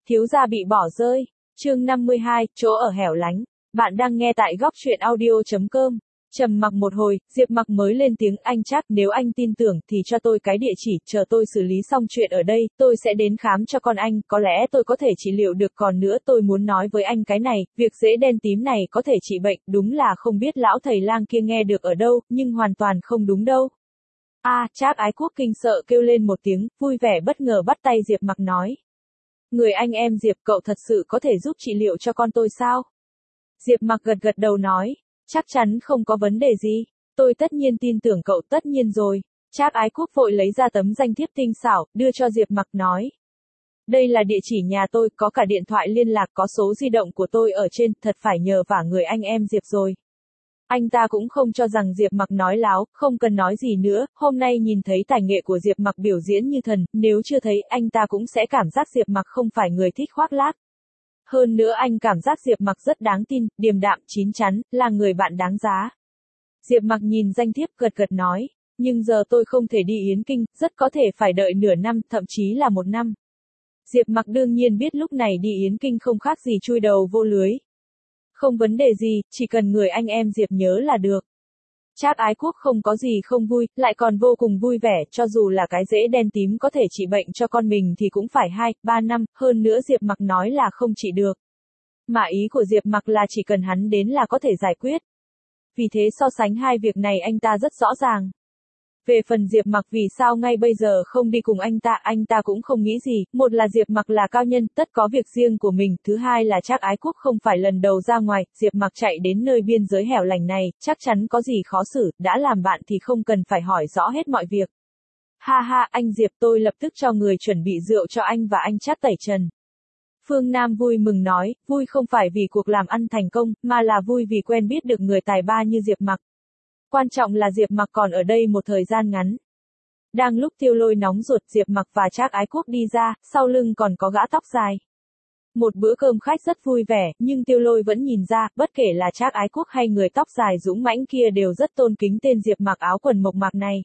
Thiếu gia bị bỏ rơi. Chương 52, chỗ ở hẻo lánh. Bạn đang nghe tại góc truyện audio.com. Trầm mặc một hồi, Diệp Mặc mới lên tiếng, anh chắc nếu anh tin tưởng thì cho tôi cái địa chỉ, chờ tôi xử lý xong chuyện ở đây, tôi sẽ đến khám cho con anh, có lẽ tôi có thể trị liệu được. Còn nữa tôi muốn nói với anh cái này, việc rễ đen tím này có thể trị bệnh, đúng là không biết lão thầy lang kia nghe được ở đâu, nhưng hoàn toàn không đúng đâu. Trác Ái Quốc kinh sợ kêu lên một tiếng, vui vẻ bất ngờ bắt tay Diệp Mặc nói. Người anh em Diệp, cậu thật sự có thể giúp trị liệu cho con tôi sao? Diệp Mặc gật gật đầu nói, chắc chắn không có vấn đề gì, tôi tất nhiên tin tưởng cậu, tất nhiên rồi. Trác Ái Quốc vội lấy ra tấm danh thiếp tinh xảo, đưa cho Diệp Mặc nói. Đây là địa chỉ nhà tôi, có cả điện thoại liên lạc, có số di động của tôi ở trên, thật phải nhờ vả người anh em Diệp rồi. Anh ta cũng không cho rằng Diệp Mặc nói láo, không cần nói gì nữa, hôm nay nhìn thấy tài nghệ của Diệp Mặc biểu diễn như thần, nếu chưa thấy, anh ta cũng sẽ cảm giác Diệp Mặc không phải người thích khoác lác. Hơn nữa anh cảm giác Diệp Mặc rất đáng tin, điềm đạm, chín chắn, là người bạn đáng giá. Diệp Mặc nhìn danh thiếp gật gật nói, nhưng giờ tôi không thể đi Yến Kinh, rất có thể phải đợi nửa năm, thậm chí là 1 năm. Diệp Mặc đương nhiên biết lúc này đi Yến Kinh không khác gì chui đầu vô lưới. Không vấn đề gì, chỉ cần người anh em Diệp nhớ là được. Trác Ái Quốc không có gì không vui, lại còn vô cùng vui vẻ, cho dù là cái rễ đen tím có thể trị bệnh cho con mình thì cũng phải 2-3 năm, hơn nữa Diệp Mặc nói là không trị được. Mà ý của Diệp Mặc là chỉ cần hắn đến là có thể giải quyết. Vì thế so sánh hai việc này anh ta rất rõ ràng. Về phần Diệp Mặc vì sao ngay bây giờ không đi cùng anh ta cũng không nghĩ gì, một là Diệp Mặc là cao nhân, tất có việc riêng của mình, thứ hai là Trác Ái Quốc không phải lần đầu ra ngoài, Diệp Mặc chạy đến nơi biên giới hẻo lánh này, chắc chắn có gì khó xử, đã làm bạn thì không cần phải hỏi rõ hết mọi việc. Ha ha, anh Diệp, tôi lập tức cho người chuẩn bị rượu cho anh và anh Trác tẩy trần. Phương Nam vui mừng nói, vui không phải vì cuộc làm ăn thành công, mà là vui vì quen biết được người tài ba như Diệp Mặc. Quan trọng là Diệp Mặc còn ở đây một thời gian ngắn. Đang lúc Tiêu Lôi nóng ruột, Diệp Mặc và Trác Ái Quốc đi ra, sau lưng còn có gã tóc dài. Một bữa cơm khách rất vui vẻ, nhưng Tiêu Lôi vẫn nhìn ra, bất kể là Trác Ái Quốc hay người tóc dài dũng mãnh kia đều rất tôn kính tên Diệp Mặc áo quần mộc mạc này.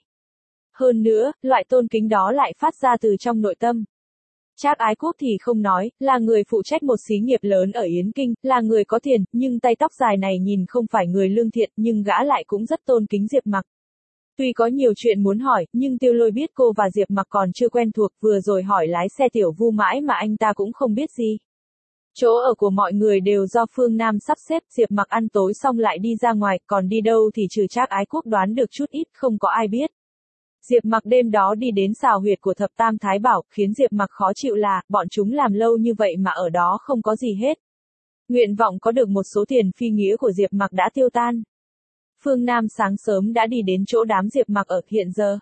Hơn nữa, loại tôn kính đó lại phát ra từ trong nội tâm. Trác Ái Quốc thì không nói, là người phụ trách một xí nghiệp lớn ở Yến Kinh, là người có tiền, nhưng tay tóc dài này nhìn không phải người lương thiện, nhưng gã lại cũng rất tôn kính Diệp Mặc. Tuy có nhiều chuyện muốn hỏi, nhưng Tiêu Lôi biết cô và Diệp Mặc còn chưa quen thuộc, vừa rồi hỏi lái xe Tiểu Vu mãi mà anh ta cũng không biết gì. Chỗ ở của mọi người đều do Phương Nam sắp xếp, Diệp Mặc ăn tối xong lại đi ra ngoài, còn đi đâu thì trừ Trác Ái Quốc đoán được chút ít, không có ai biết. Diệp Mặc đêm đó đi đến xào huyệt của Thập Tam Thái Bảo, khiến Diệp Mặc khó chịu là, bọn chúng làm lâu như vậy mà ở đó không có gì hết. Nguyện vọng có được một số tiền phi nghĩa của Diệp Mặc đã tiêu tan. Phương Nam sáng sớm đã đi đến chỗ đám Diệp Mặc ở hiện giờ.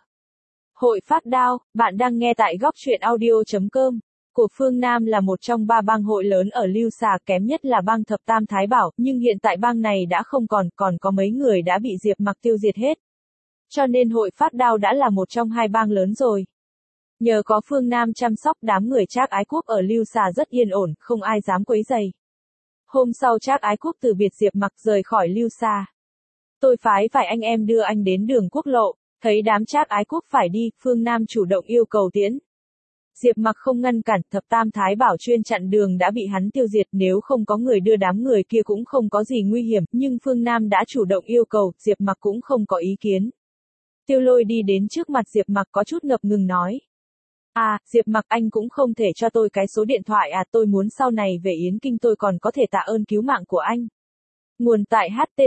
Hội Phát Đao, bạn đang nghe tại góc truyện audio.com. Của Phương Nam là một trong 3 bang hội lớn ở Lưu Xà, kém nhất là bang Thập Tam Thái Bảo, nhưng hiện tại bang này đã không còn có mấy người đã bị Diệp Mặc tiêu diệt hết. Cho nên Hội Phát Đao đã là một trong 2 bang lớn rồi. Nhờ có Phương Nam chăm sóc, đám người Trác Ái Quốc ở Lưu Xà rất yên ổn, không ai dám quấy rầy. Hôm sau Trác Ái Quốc từ biệt Diệp Mặc rời khỏi Lưu Xà. Tôi phái phải anh em đưa anh đến đường quốc lộ, thấy đám Trác Ái Quốc phải đi, Phương Nam chủ động yêu cầu tiễn. Diệp Mặc không ngăn cản, Thập Tam Thái Bảo chuyên chặn đường đã bị hắn tiêu diệt, nếu không có người đưa đám người kia cũng không có gì nguy hiểm, nhưng Phương Nam đã chủ động yêu cầu, Diệp Mặc cũng không có ý kiến. Tiêu Lôi đi đến trước mặt Diệp Mặc có chút ngập ngừng nói. Diệp Mặc, anh cũng không thể cho tôi cái số điện thoại tôi muốn sau này về Yến Kinh tôi còn có thể tạ ơn cứu mạng của anh. Nguồn tại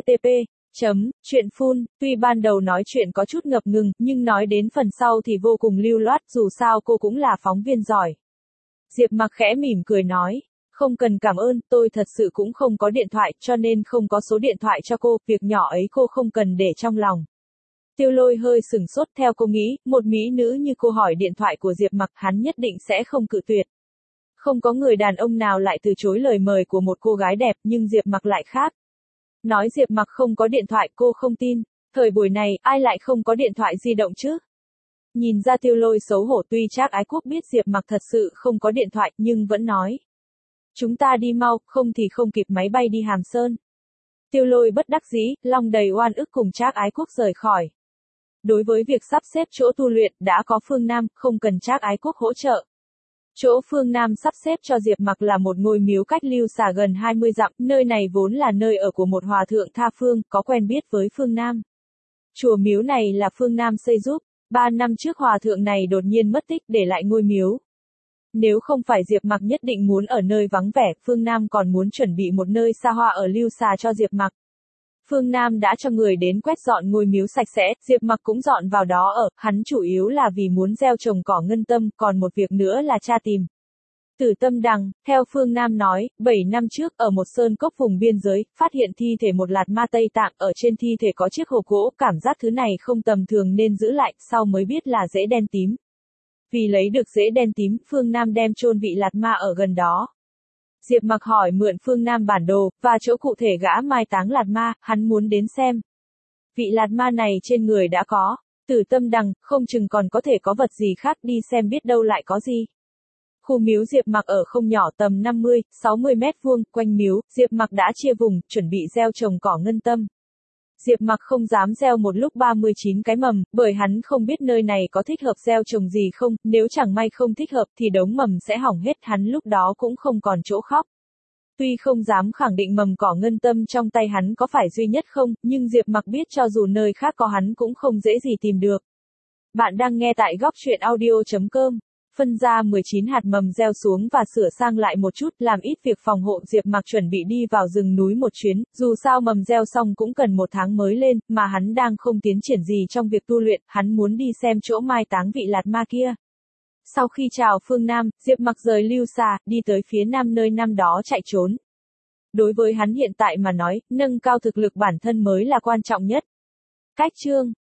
http://truyện.phun, tuy ban đầu nói chuyện có chút ngập ngừng, nhưng nói đến phần sau thì vô cùng lưu loát, dù sao cô cũng là phóng viên giỏi. Diệp Mặc khẽ mỉm cười nói, không cần cảm ơn, tôi thật sự cũng không có điện thoại, cho nên không có số điện thoại cho cô, việc nhỏ ấy cô không cần để trong lòng. Tiêu Lôi hơi sửng sốt, theo cô nghĩ, một mỹ nữ như cô hỏi điện thoại của Diệp Mặc, hắn nhất định sẽ không cự tuyệt. Không có người đàn ông nào lại từ chối lời mời của một cô gái đẹp, nhưng Diệp Mặc lại khác. Nói Diệp Mặc không có điện thoại cô không tin, thời buổi này, ai lại không có điện thoại di động chứ? Nhìn ra Tiêu Lôi xấu hổ, tuy Trác Ái Quốc biết Diệp Mặc thật sự không có điện thoại, nhưng vẫn nói. Chúng ta đi mau, không thì không kịp máy bay đi Hàm Sơn. Tiêu Lôi bất đắc dĩ, lòng đầy oan ức cùng Trác Ái Quốc rời khỏi. Đối với việc sắp xếp chỗ tu luyện, đã có Phương Nam, không cần Trác Ái Quốc hỗ trợ. Chỗ Phương Nam sắp xếp cho Diệp Mặc là một ngôi miếu cách Lưu Xà gần 20 dặm, nơi này vốn là nơi ở của một hòa thượng tha phương, có quen biết với Phương Nam. Chùa miếu này là Phương Nam xây giúp, 3 năm trước hòa thượng này đột nhiên mất tích để lại ngôi miếu. Nếu không phải Diệp Mặc nhất định muốn ở nơi vắng vẻ, Phương Nam còn muốn chuẩn bị một nơi xa hoa ở Lưu Xà cho Diệp Mặc. Phương Nam đã cho người đến quét dọn ngôi miếu sạch sẽ, Diệp Mặc cũng dọn vào đó ở, hắn chủ yếu là vì muốn gieo trồng cỏ ngân tâm, còn một việc nữa là tra tìm Tử Tâm Đằng. Theo Phương Nam nói, 7 năm trước ở một sơn cốc vùng biên giới, phát hiện thi thể một lạt ma Tây Tạng, ở trên thi thể có chiếc hộp gỗ, cảm giác thứ này không tầm thường nên giữ lại, sau mới biết là rễ đen tím. Vì lấy được rễ đen tím, Phương Nam đem chôn vị lạt ma ở gần đó. Diệp Mặc hỏi mượn Phương Nam bản đồ, và chỗ cụ thể gã mai táng lạt ma, hắn muốn đến xem. Vị lạt ma này trên người đã có Tử Tâm Đằng, không chừng còn có thể có vật gì khác, đi xem biết đâu lại có gì. Khu miếu Diệp Mặc ở không nhỏ, tầm 50-60 mét vuông, quanh miếu, Diệp Mặc đã chia vùng, chuẩn bị gieo trồng cỏ ngân tâm. Diệp Mặc không dám gieo một lúc 39 cái mầm, bởi hắn không biết nơi này có thích hợp gieo trồng gì không, nếu chẳng may không thích hợp thì đống mầm sẽ hỏng hết, hắn lúc đó cũng không còn chỗ khóc. Tuy không dám khẳng định mầm cỏ ngân tâm trong tay hắn có phải duy nhất không, nhưng Diệp Mặc biết cho dù nơi khác có hắn cũng không dễ gì tìm được. Bạn đang nghe tại góc truyện audio.com. Phân ra 19 hạt mầm gieo xuống và sửa sang lại một chút, làm ít việc phòng hộ, Diệp Mặc chuẩn bị đi vào rừng núi một chuyến, dù sao mầm gieo xong cũng cần 1 tháng mới lên, mà hắn đang không tiến triển gì trong việc tu luyện, hắn muốn đi xem chỗ mai táng vị lạt ma kia. Sau khi chào Phương Nam, Diệp Mặc rời Lưu Xà, đi tới phía nam nơi năm đó chạy trốn. Đối với hắn hiện tại mà nói, nâng cao thực lực bản thân mới là quan trọng nhất. Cách chương